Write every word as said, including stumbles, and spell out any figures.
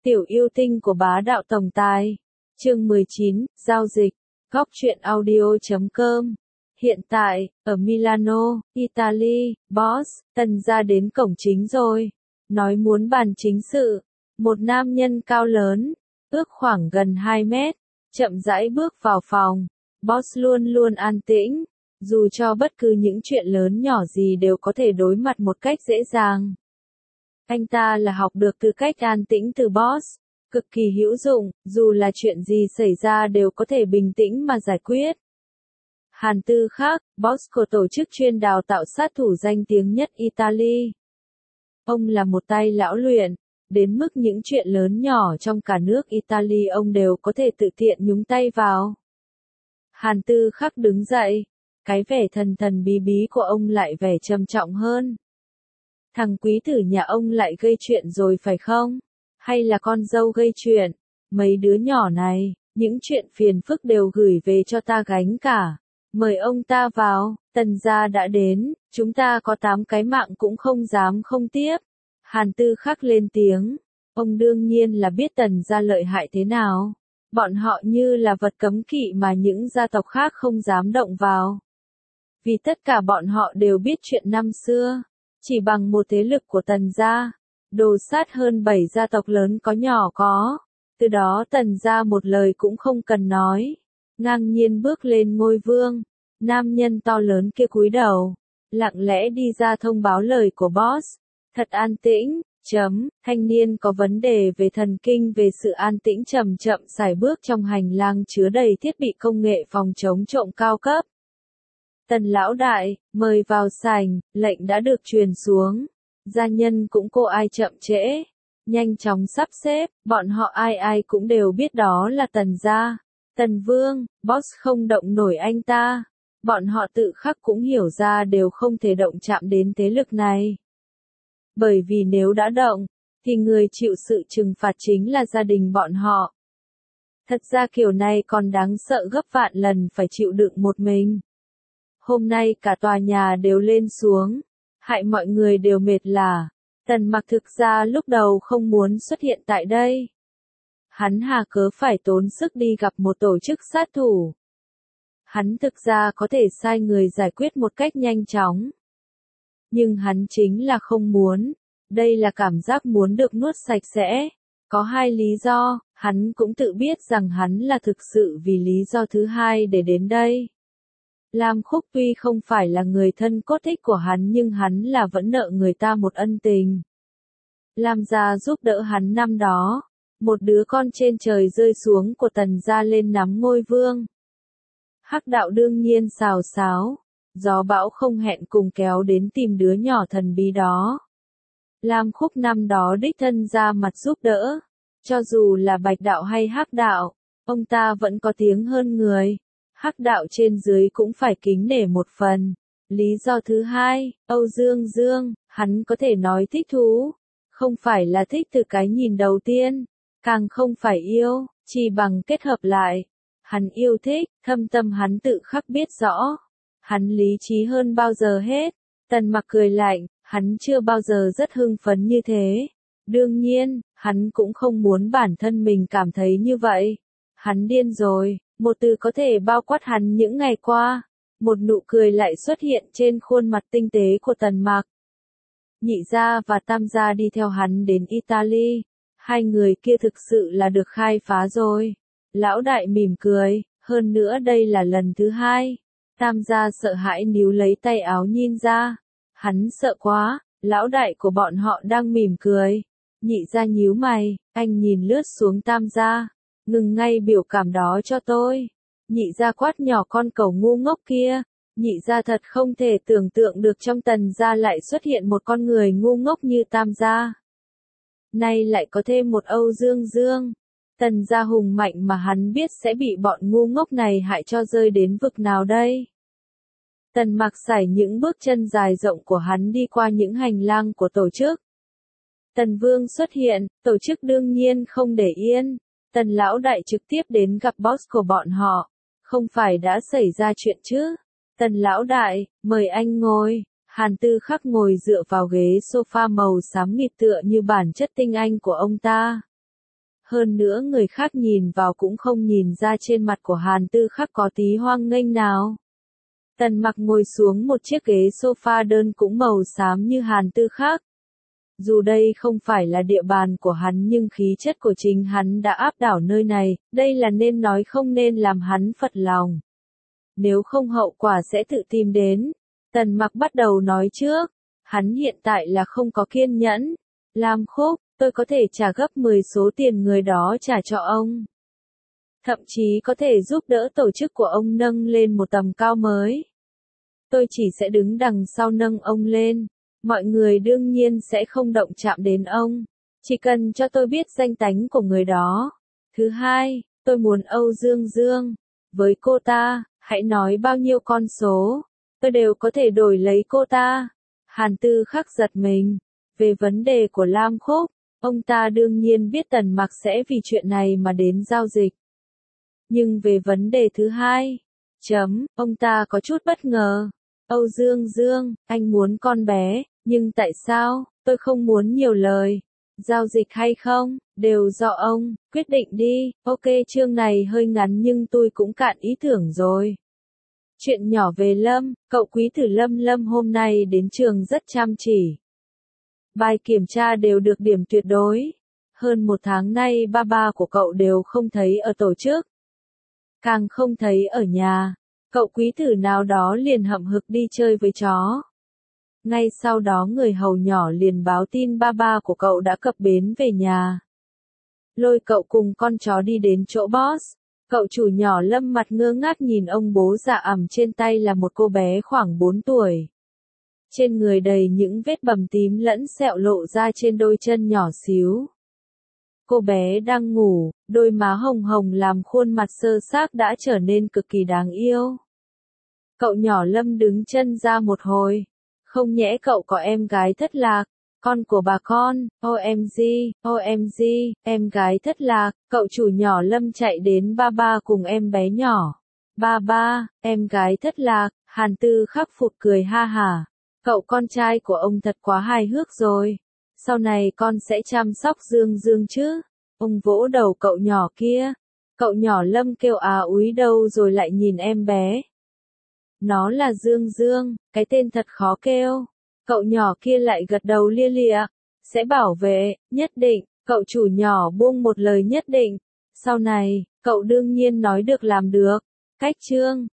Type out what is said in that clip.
Tiểu yêu tinh của bá đạo tổng tài. Chương mười chín, giao dịch. Góc truyện audio chấm com. Hiện tại, ở Milano, Italy, boss, Tần gia đến cổng chính rồi. Nói muốn bàn chính sự. Một nam nhân cao lớn, ước khoảng gần hai mét, chậm rãi bước vào phòng. Boss luôn luôn an tĩnh, dù cho bất cứ những chuyện lớn nhỏ gì đều có thể đối mặt một cách dễ dàng. Anh ta là học được từ cách an tĩnh từ boss, cực kỳ hữu dụng, dù là chuyện gì xảy ra đều có thể bình tĩnh mà giải quyết. Hàn Tư Khắc, boss của tổ chức chuyên đào tạo sát thủ danh tiếng nhất Italy. Ông là một tay lão luyện, đến mức những chuyện lớn nhỏ trong cả nước Italy ông đều có thể tự tiện nhúng tay vào. Hàn Tư Khắc đứng dậy, cái vẻ thần thần bí bí của ông lại vẻ trầm trọng hơn. Thằng quý tử nhà ông lại gây chuyện rồi phải không? Hay là con dâu gây chuyện? Mấy đứa nhỏ này, những chuyện phiền phức đều gửi về cho ta gánh cả. Mời ông ta vào, Tần gia đã đến, chúng ta có tám cái mạng cũng không dám không tiếp. Hàn Tư Khắc lên tiếng, ông đương nhiên là biết Tần gia lợi hại thế nào. Bọn họ như là vật cấm kỵ mà những gia tộc khác không dám động vào. Vì tất cả bọn họ đều biết chuyện năm xưa. Chỉ bằng một thế lực của Tần gia, đồ sát hơn bảy gia tộc lớn có nhỏ có. Từ đó Tần gia một lời cũng không cần nói. Ngang nhiên bước lên ngôi vương. Nam nhân to lớn kia cúi đầu. Lặng lẽ đi ra thông báo lời của boss. Thật an tĩnh, chấm, thanh niên có vấn đề về thần kinh về sự an tĩnh chậm chậm sải bước trong hành lang chứa đầy thiết bị công nghệ phòng chống trộm cao cấp. Tần lão đại, mời vào sảnh, lệnh đã được truyền xuống. Gia nhân cũng cô ai chậm trễ. Nhanh chóng sắp xếp, bọn họ ai ai cũng đều biết đó là Tần gia. Tần vương, boss không động nổi anh ta. Bọn họ tự khắc cũng hiểu ra đều không thể động chạm đến thế lực này. Bởi vì nếu đã động, thì người chịu sự trừng phạt chính là gia đình bọn họ. Thật ra kiểu này còn đáng sợ gấp vạn lần phải chịu đựng một mình. Hôm nay cả tòa nhà đều lên xuống, hại mọi người đều mệt lả. Tần Mặc thực ra lúc đầu không muốn xuất hiện tại đây. Hắn hà cớ phải tốn sức đi gặp một tổ chức sát thủ. Hắn thực ra có thể sai người giải quyết một cách nhanh chóng. Nhưng hắn chính là không muốn. Đây là cảm giác muốn được nuốt sạch sẽ. Có hai lý do, hắn cũng tự biết rằng hắn là thực sự vì lý do thứ hai để đến đây. Lam Khúc tuy không phải là người thân cốt thích của hắn nhưng hắn là vẫn nợ người ta một ân tình. Lam gia giúp đỡ hắn năm đó. Một đứa con trên trời rơi xuống của Tần gia lên nắm ngôi vương. Hắc đạo đương nhiên xào xáo. Gió bão không hẹn cùng kéo đến tìm đứa nhỏ thần bí đó. Lam Khúc năm đó đích thân ra mặt giúp đỡ. Cho dù là bạch đạo hay hắc đạo, ông ta vẫn có tiếng hơn người. Hắc đạo trên dưới cũng phải kính nể một phần. Lý do thứ hai, Âu Dương Dương, hắn có thể nói thích thú. Không phải là thích từ cái nhìn đầu tiên. Càng không phải yêu, chỉ bằng kết hợp lại. Hắn yêu thích, thâm tâm hắn tự khắc biết rõ. Hắn lý trí hơn bao giờ hết. Tần Mặc cười lạnh, hắn chưa bao giờ rất hưng phấn như thế. Đương nhiên, hắn cũng không muốn bản thân mình cảm thấy như vậy. Hắn điên rồi, một từ có thể bao quát hắn những ngày qua. Một nụ cười lại xuất hiện trên khuôn mặt tinh tế của Tần Mặc. Nhị gia và tam gia đi theo hắn đến Italy. Hai người kia thực sự là được khai phá rồi. Lão đại mỉm cười, hơn nữa đây là lần thứ hai. Tam gia sợ hãi níu lấy tay áo nhìn ra. Hắn sợ quá, lão đại của bọn họ đang mỉm cười. Nhị gia nhíu mày, anh nhìn lướt xuống tam gia. Ngừng ngay biểu cảm đó cho tôi. Nhị gia quát nhỏ con cẩu ngu ngốc kia. Nhị gia thật không thể tưởng tượng được trong Tần gia lại xuất hiện một con người ngu ngốc như tam gia. Nay lại có thêm một Âu Dương Dương. Tần gia hùng mạnh mà hắn biết sẽ bị bọn ngu ngốc này hại cho rơi đến vực nào đây. Tần Mặc sải những bước chân dài rộng của hắn đi qua những hành lang của tổ chức. Tần Vương xuất hiện, tổ chức đương nhiên không để yên. Tần lão đại trực tiếp đến gặp boss của bọn họ. Không phải đã xảy ra chuyện chứ? Tần lão đại, mời anh ngồi. Hàn Tư Khắc ngồi dựa vào ghế sofa màu xám nghịt tựa như bản chất tinh anh của ông ta. Hơn nữa người khác nhìn vào cũng không nhìn ra trên mặt của Hàn Tư Khắc có tí hoang nghênh nào. Tần Mặc ngồi xuống một chiếc ghế sofa đơn cũng màu xám như Hàn Tư Khắc. Dù đây không phải là địa bàn của hắn nhưng khí chất của chính hắn đã áp đảo nơi này, đây là nên nói không nên làm hắn phật lòng. Nếu không hậu quả sẽ tự tìm đến. Tần Mặc bắt đầu nói trước, hắn hiện tại là không có kiên nhẫn. Lam Khúc, tôi có thể trả gấp mười số tiền người đó trả cho ông. Thậm chí có thể giúp đỡ tổ chức của ông nâng lên một tầm cao mới. Tôi chỉ sẽ đứng đằng sau nâng ông lên. Mọi người đương nhiên sẽ không động chạm đến ông. Chỉ cần cho tôi biết danh tánh của người đó. Thứ hai, tôi muốn Âu Dương Dương. Với cô ta, hãy nói bao nhiêu con số. Tôi đều có thể đổi lấy cô ta. Hàn Tư Khắc giật mình. Về vấn đề của Lam Khúc, ông ta đương nhiên biết Tần Mặc sẽ vì chuyện này mà đến giao dịch. Nhưng về vấn đề thứ hai, chấm, ông ta có chút bất ngờ. Âu Dương Dương, anh muốn con bé, nhưng tại sao, tôi không muốn nhiều lời. Giao dịch hay không, đều do ông, quyết định đi. Ok, chương này hơi ngắn nhưng tôi cũng cạn ý tưởng rồi. Chuyện nhỏ về Lâm, cậu quý tử Lâm Lâm hôm nay đến trường rất chăm chỉ. Bài kiểm tra đều được điểm tuyệt đối. Hơn một tháng nay ba ba của cậu đều không thấy ở tổ chức. Càng không thấy ở nhà. Cậu quý tử nào đó liền hậm hực đi chơi với chó. Ngay sau đó người hầu nhỏ liền báo tin ba ba của cậu đã cập bến về nhà. Lôi cậu cùng con chó đi đến chỗ boss. Cậu chủ nhỏ Lâm mặt ngơ ngác nhìn ông bố già ẵm trên tay là một cô bé khoảng bốn tuổi. Trên người đầy những vết bầm tím lẫn sẹo lộ ra trên đôi chân nhỏ xíu. Cô bé đang ngủ, đôi má hồng hồng làm khuôn mặt sơ xác đã trở nên cực kỳ đáng yêu. Cậu nhỏ Lâm đứng chân ra một hồi. Không nhẽ cậu có em gái thất lạc, con của bà con, ô em giê, ô em giê, em gái thất lạc, cậu chủ nhỏ Lâm chạy đến ba ba cùng em bé nhỏ. Ba ba, em gái thất lạc, Hàn Tư Khắc phụt cười ha hả. Cậu con trai của ông thật quá hài hước rồi. Sau này con sẽ chăm sóc Dương Dương chứ. Ông vỗ đầu cậu nhỏ kia. Cậu nhỏ Lâm kêu à úi đâu rồi lại nhìn em bé. Nó là Dương Dương, cái tên thật khó kêu. Cậu nhỏ kia lại gật đầu lia lịa. Sẽ bảo vệ, nhất định. Cậu chủ nhỏ buông một lời nhất định. Sau này, cậu đương nhiên nói được làm được. Cách chương,